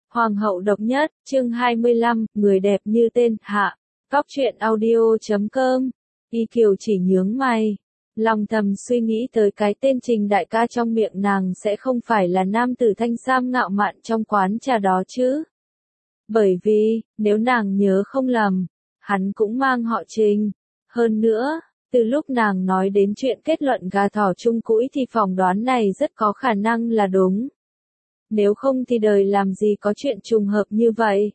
Hoàng hậu độc nhất, chương 25, người đẹp như tên, hạ. Cóc truyện audio.com. Y Kiều chỉ nhướng mày. Lòng thầm suy nghĩ tới cái tên Trình đại ca trong miệng nàng sẽ không phải là nam tử thanh sam ngạo mạn trong quán trà đó chứ. Bởi vì, nếu nàng nhớ không lầm, hắn cũng mang họ Trình. Hơn nữa, từ lúc nàng nói đến chuyện kết luận gà thỏ chung cũi thì phỏng đoán này rất có khả năng là đúng. Nếu không thì đời làm gì có chuyện trùng hợp như vậy.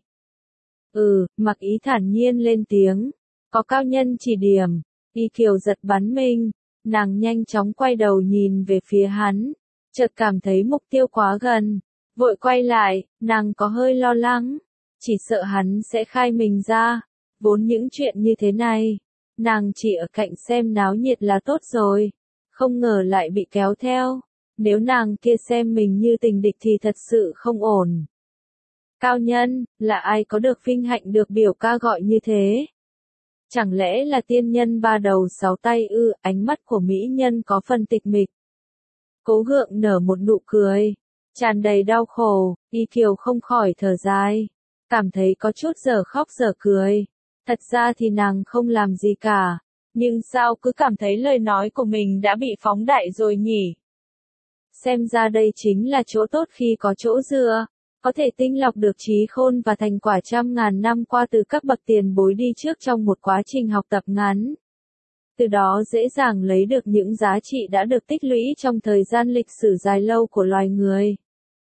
Mặc Ý thản nhiên lên tiếng. Có cao nhân chỉ điểm. Y Kiều giật bắn mình. Nàng nhanh chóng quay đầu nhìn về phía hắn. Chợt cảm thấy mục tiêu quá gần. Vội quay lại, nàng có hơi lo lắng. Chỉ sợ hắn sẽ khai mình ra. Vốn những chuyện như thế này, nàng chỉ ở cạnh xem náo nhiệt là tốt rồi. Không ngờ lại bị kéo theo. Nếu nàng kia xem mình như tình địch thì thật sự không ổn. Cao nhân, là ai có được vinh hạnh được biểu ca gọi như thế? Chẳng lẽ là tiên nhân ba đầu sáu tay ư? Ánh mắt của mỹ nhân có phần tịch mịch. Cố gượng nở một nụ cười, tràn đầy đau khổ. Y Kiều không khỏi thở dài, cảm thấy có chút dở khóc dở cười. Thật ra thì nàng không làm gì cả, nhưng sao cứ cảm thấy lời nói của mình đã bị phóng đại rồi nhỉ? Xem ra đây chính là chỗ tốt khi có chỗ dựa, có thể tinh lọc được trí khôn và thành quả trăm ngàn năm qua từ các bậc tiền bối đi trước trong một quá trình học tập ngắn. Từ đó dễ dàng lấy được những giá trị đã được tích lũy trong thời gian lịch sử dài lâu của loài người.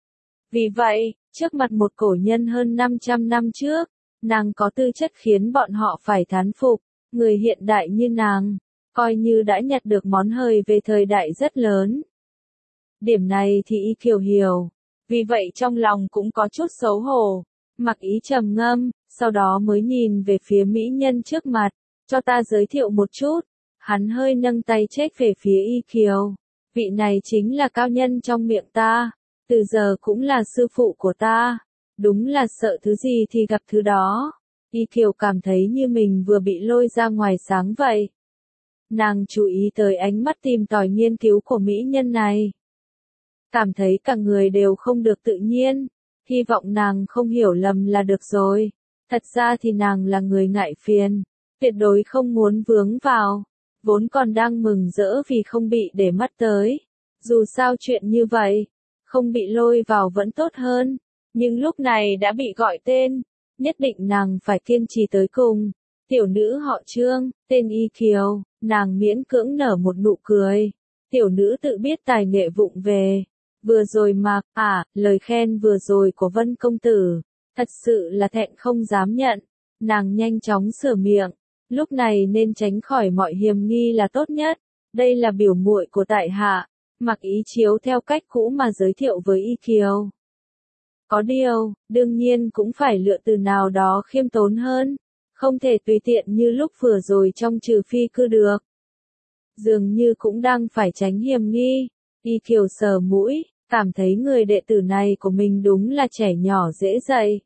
Vì vậy, trước mặt một cổ nhân hơn 500 năm trước, nàng có tư chất khiến bọn họ phải thán phục. Người hiện đại như nàng, coi như đã nhặt được món hời về thời đại rất lớn. Điểm này thì Y Kiều hiểu, vì vậy trong lòng cũng có chút xấu hổ. Mặc Ý trầm ngâm, sau đó mới nhìn về phía mỹ nhân trước mặt, cho ta giới thiệu một chút. Hắn hơi nâng tay chếch về phía Y Kiều. Vị này chính là cao nhân trong miệng ta, từ giờ cũng là sư phụ của ta. Đúng là sợ thứ gì thì gặp thứ đó. Y Kiều cảm thấy như mình vừa bị lôi ra ngoài sáng vậy. Nàng chú ý tới ánh mắt tìm tòi nghiên cứu của mỹ nhân này. Cảm thấy cả người đều không được tự nhiên. Hy vọng nàng không hiểu lầm là được rồi. Thật ra thì nàng là người ngại phiền, tuyệt đối không muốn vướng vào. Vốn còn đang mừng rỡ vì không bị để mắt tới. Dù sao chuyện như vậy, không bị lôi vào vẫn tốt hơn. Nhưng lúc này đã bị gọi tên, nhất định nàng phải kiên trì tới cùng. Tiểu nữ họ Trương, tên Y Kiều. Nàng miễn cưỡng nở một nụ cười. Tiểu nữ tự biết tài nghệ vụng về. Vừa rồi mà, lời khen vừa rồi của Vân công tử, thật sự là thẹn không dám nhận. Nàng nhanh chóng sửa miệng, lúc này nên tránh khỏi mọi hiềm nghi là tốt nhất. Đây là biểu muội của tại hạ. Mặc Ý chiếu theo cách cũ mà giới thiệu với Y Kiều. Có điều, đương nhiên cũng phải lựa từ nào đó khiêm tốn hơn, không thể tùy tiện như lúc vừa rồi trong trừ phi cư được. Dường như cũng đang phải tránh hiềm nghi. Y Kiều sờ mũi, cảm thấy người đệ tử này của mình đúng là trẻ nhỏ dễ dạy.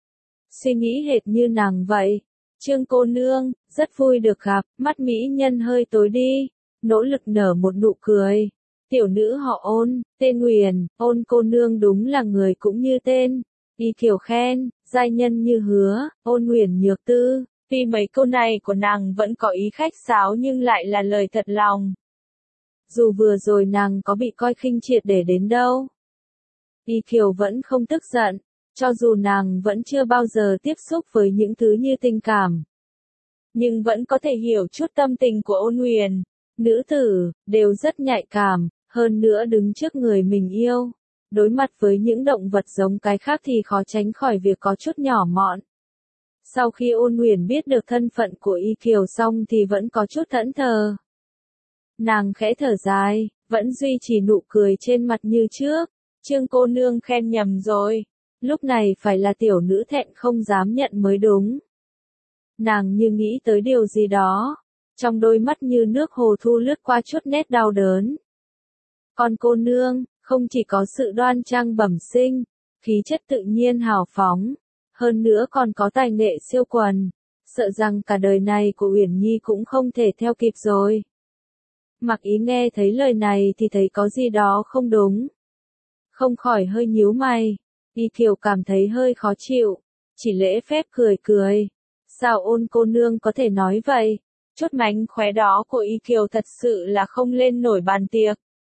Suy nghĩ hệt như nàng vậy. Trương cô nương, rất vui được gặp. Mắt mỹ nhân hơi tối đi, nỗ lực nở một nụ cười. Tiểu nữ họ Ôn, tên Nguyền. Ôn cô nương đúng là người cũng như tên. Y Kiều khen, giai nhân như hứa. Ôn Nguyền nhược tư. Tuy mấy câu này của nàng vẫn có ý khách sáo nhưng lại là lời thật lòng. Dù vừa rồi nàng có bị coi khinh triệt để đến đâu, Y Kiều vẫn không tức giận, cho dù nàng vẫn chưa bao giờ tiếp xúc với những thứ như tình cảm. Nhưng vẫn có thể hiểu chút tâm tình của Ôn Nguyền. Nữ tử, đều rất nhạy cảm, hơn nữa đứng trước người mình yêu. Đối mặt với những động vật giống cái khác thì khó tránh khỏi việc có chút nhỏ mọn. Sau khi Ôn Nguyền biết được thân phận của Y Kiều xong thì vẫn có chút thẫn thờ. Nàng khẽ thở dài, vẫn duy trì nụ cười trên mặt như trước. Trương cô nương khen nhầm rồi. Lúc này phải là tiểu nữ thẹn không dám nhận mới đúng. Nàng như nghĩ tới điều gì đó. Trong đôi mắt như nước hồ thu lướt qua chút nét đau đớn. Còn cô nương, không chỉ có sự đoan trang bẩm sinh, khí chất tự nhiên hào phóng, hơn nữa còn có tài nghệ siêu quần. Sợ rằng cả đời này của Uyển Nhi cũng không thể theo kịp rồi. Mặc Ý nghe thấy lời này thì thấy có gì đó không đúng. Không khỏi hơi nhíu mày. Y Kiều cảm thấy hơi khó chịu, chỉ lễ phép cười cười. Sao Ôn cô nương có thể nói vậy? Chút mánh khóe đó của Y Kiều thật sự là không lên nổi bàn tiệc.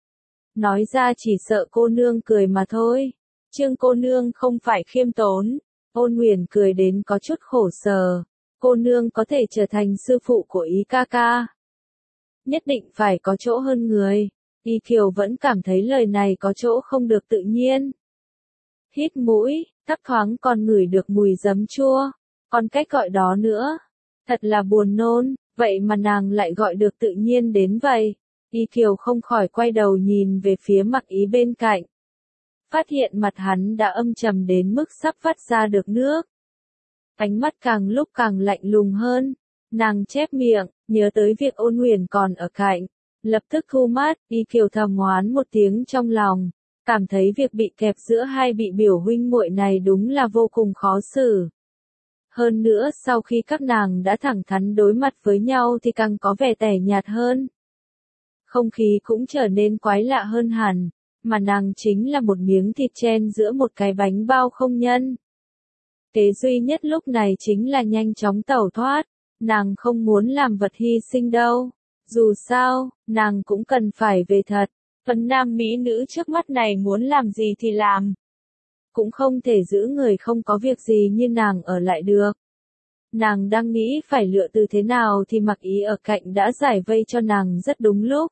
Nói ra chỉ sợ cô nương cười mà thôi. Trương cô nương không phải khiêm tốn. Ôn Nguyền cười đến có chút khổ sở. Cô nương có thể trở thành sư phụ của Ý ca ca. Nhất định phải có chỗ hơn người. Y Kiều vẫn cảm thấy lời này có chỗ không được tự nhiên. Hít mũi, thấp thoáng còn ngửi được mùi giấm chua. Còn cách gọi đó nữa. Thật là buồn nôn, vậy mà nàng lại gọi được tự nhiên đến vậy. Y Kiều không khỏi quay đầu nhìn về phía Mặc Ý bên cạnh. Phát hiện mặt hắn đã âm trầm đến mức sắp vắt ra được nước. Ánh mắt càng lúc càng lạnh lùng hơn. Nàng chép miệng, nhớ tới việc Ôn Nguyền còn ở cạnh. Lập tức thu mắt, Y Kiều thầm oán một tiếng trong lòng. Cảm thấy việc bị kẹp giữa hai vị biểu huynh muội này đúng là vô cùng khó xử. Hơn nữa sau khi các nàng đã thẳng thắn đối mặt với nhau thì càng có vẻ tẻ nhạt hơn. Không khí cũng trở nên quái lạ hơn hẳn, mà nàng chính là một miếng thịt chen giữa một cái bánh bao không nhân. Kế duy nhất lúc này chính là nhanh chóng tẩu thoát, nàng không muốn làm vật hy sinh đâu. Dù sao, nàng cũng cần phải về thật, phần nam mỹ nữ trước mắt này muốn làm gì thì làm. Cũng không thể giữ người không có việc gì như nàng ở lại được. Nàng đang nghĩ phải lựa từ thế nào thì Mặc Ý ở cạnh đã giải vây cho nàng rất đúng lúc.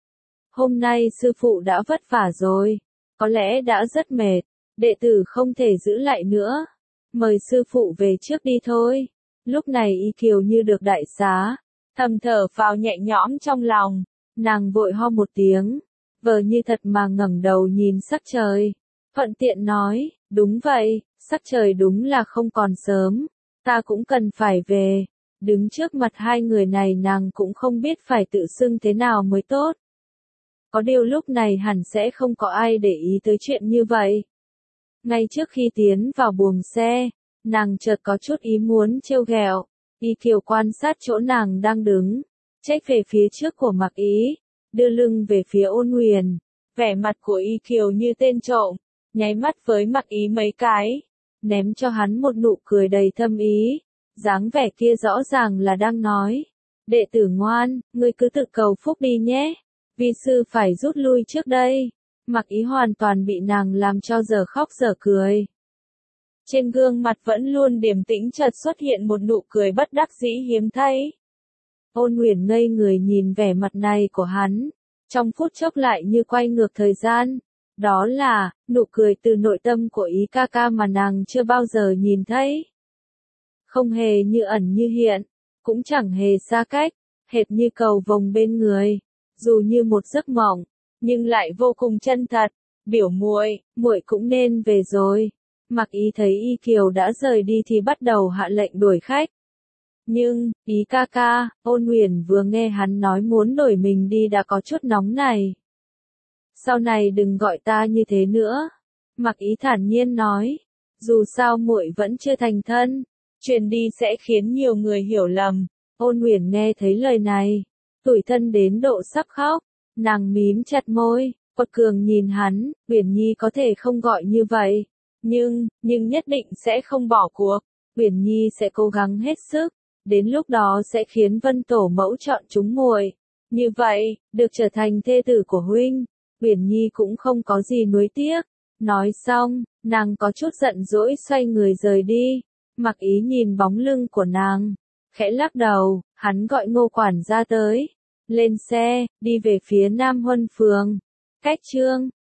Hôm nay sư phụ đã vất vả rồi, có lẽ đã rất mệt, đệ tử không thể giữ lại nữa. Mời sư phụ về trước đi thôi. Lúc này Y Kiều như được đại xá, thầm thở phào nhẹ nhõm trong lòng, nàng vội ho một tiếng, vờ như thật mà ngẩng đầu nhìn sắc trời. Thuận tiện nói, đúng vậy, sắc trời đúng là không còn sớm, ta cũng cần phải về. Đứng trước mặt hai người này nàng cũng không biết phải tự xưng thế nào mới tốt. Có điều lúc này hẳn sẽ không có ai để ý tới chuyện như vậy. Ngay trước khi tiến vào buồng xe, nàng chợt có chút ý muốn trêu ghẹo. Y Kiều quan sát chỗ nàng đang đứng, trách về phía trước của Mặc Ý, đưa lưng về phía Ôn Nguyền. Vẻ mặt của Y Kiều như tên trộm, nháy mắt với Mặc Ý mấy cái, ném cho hắn một nụ cười đầy thâm ý. Dáng vẻ kia rõ ràng là đang nói, đệ tử ngoan, ngươi cứ tự cầu phúc đi nhé. Vi sư phải rút lui trước đây. Mặc Ý hoàn toàn bị nàng làm cho giờ khóc giờ cười. Trên gương mặt vẫn luôn điềm tĩnh chợt xuất hiện một nụ cười bất đắc dĩ hiếm thấy. Ôn Nguyền ngây người nhìn vẻ mặt này của hắn, trong phút chốc lại như quay ngược thời gian. Đó là, nụ cười từ nội tâm của Ý ca ca mà nàng chưa bao giờ nhìn thấy. Không hề như ẩn như hiện, cũng chẳng hề xa cách, hệt như cầu vồng bên người. Dù như một giấc mộng, nhưng lại vô cùng chân thật. Biểu muội, muội cũng nên về rồi. Mặc Ý thấy Y Kiều đã rời đi thì bắt đầu hạ lệnh đuổi khách. Nhưng, Ý ca ca, Ôn Nguyền vừa nghe hắn nói muốn đuổi mình đi đã có chút nóng này. Sau này đừng gọi ta như thế nữa. Mặc Ý thản nhiên nói. Dù sao muội vẫn chưa thành thân, truyền đi sẽ khiến nhiều người hiểu lầm. Ôn Nguyền nghe thấy lời này, tủi thân đến độ sắp khóc. Nàng mím chặt môi, quật cường nhìn hắn. Uyển Nhi có thể không gọi như vậy, nhưng nhất định sẽ không bỏ cuộc. Uyển Nhi sẽ cố gắng hết sức, đến lúc đó sẽ khiến Vân tổ mẫu chọn chúng muội. Như vậy, được trở thành thê tử của huynh, Uyển Nhi cũng không có gì nuối tiếc. Nói xong, nàng có chút giận dỗi xoay người rời đi. Mặc Ý nhìn bóng lưng của nàng, khẽ lắc đầu. Hắn gọi Ngô quản gia tới. Lên xe, đi về phía Nam Huân Phường. Cách chương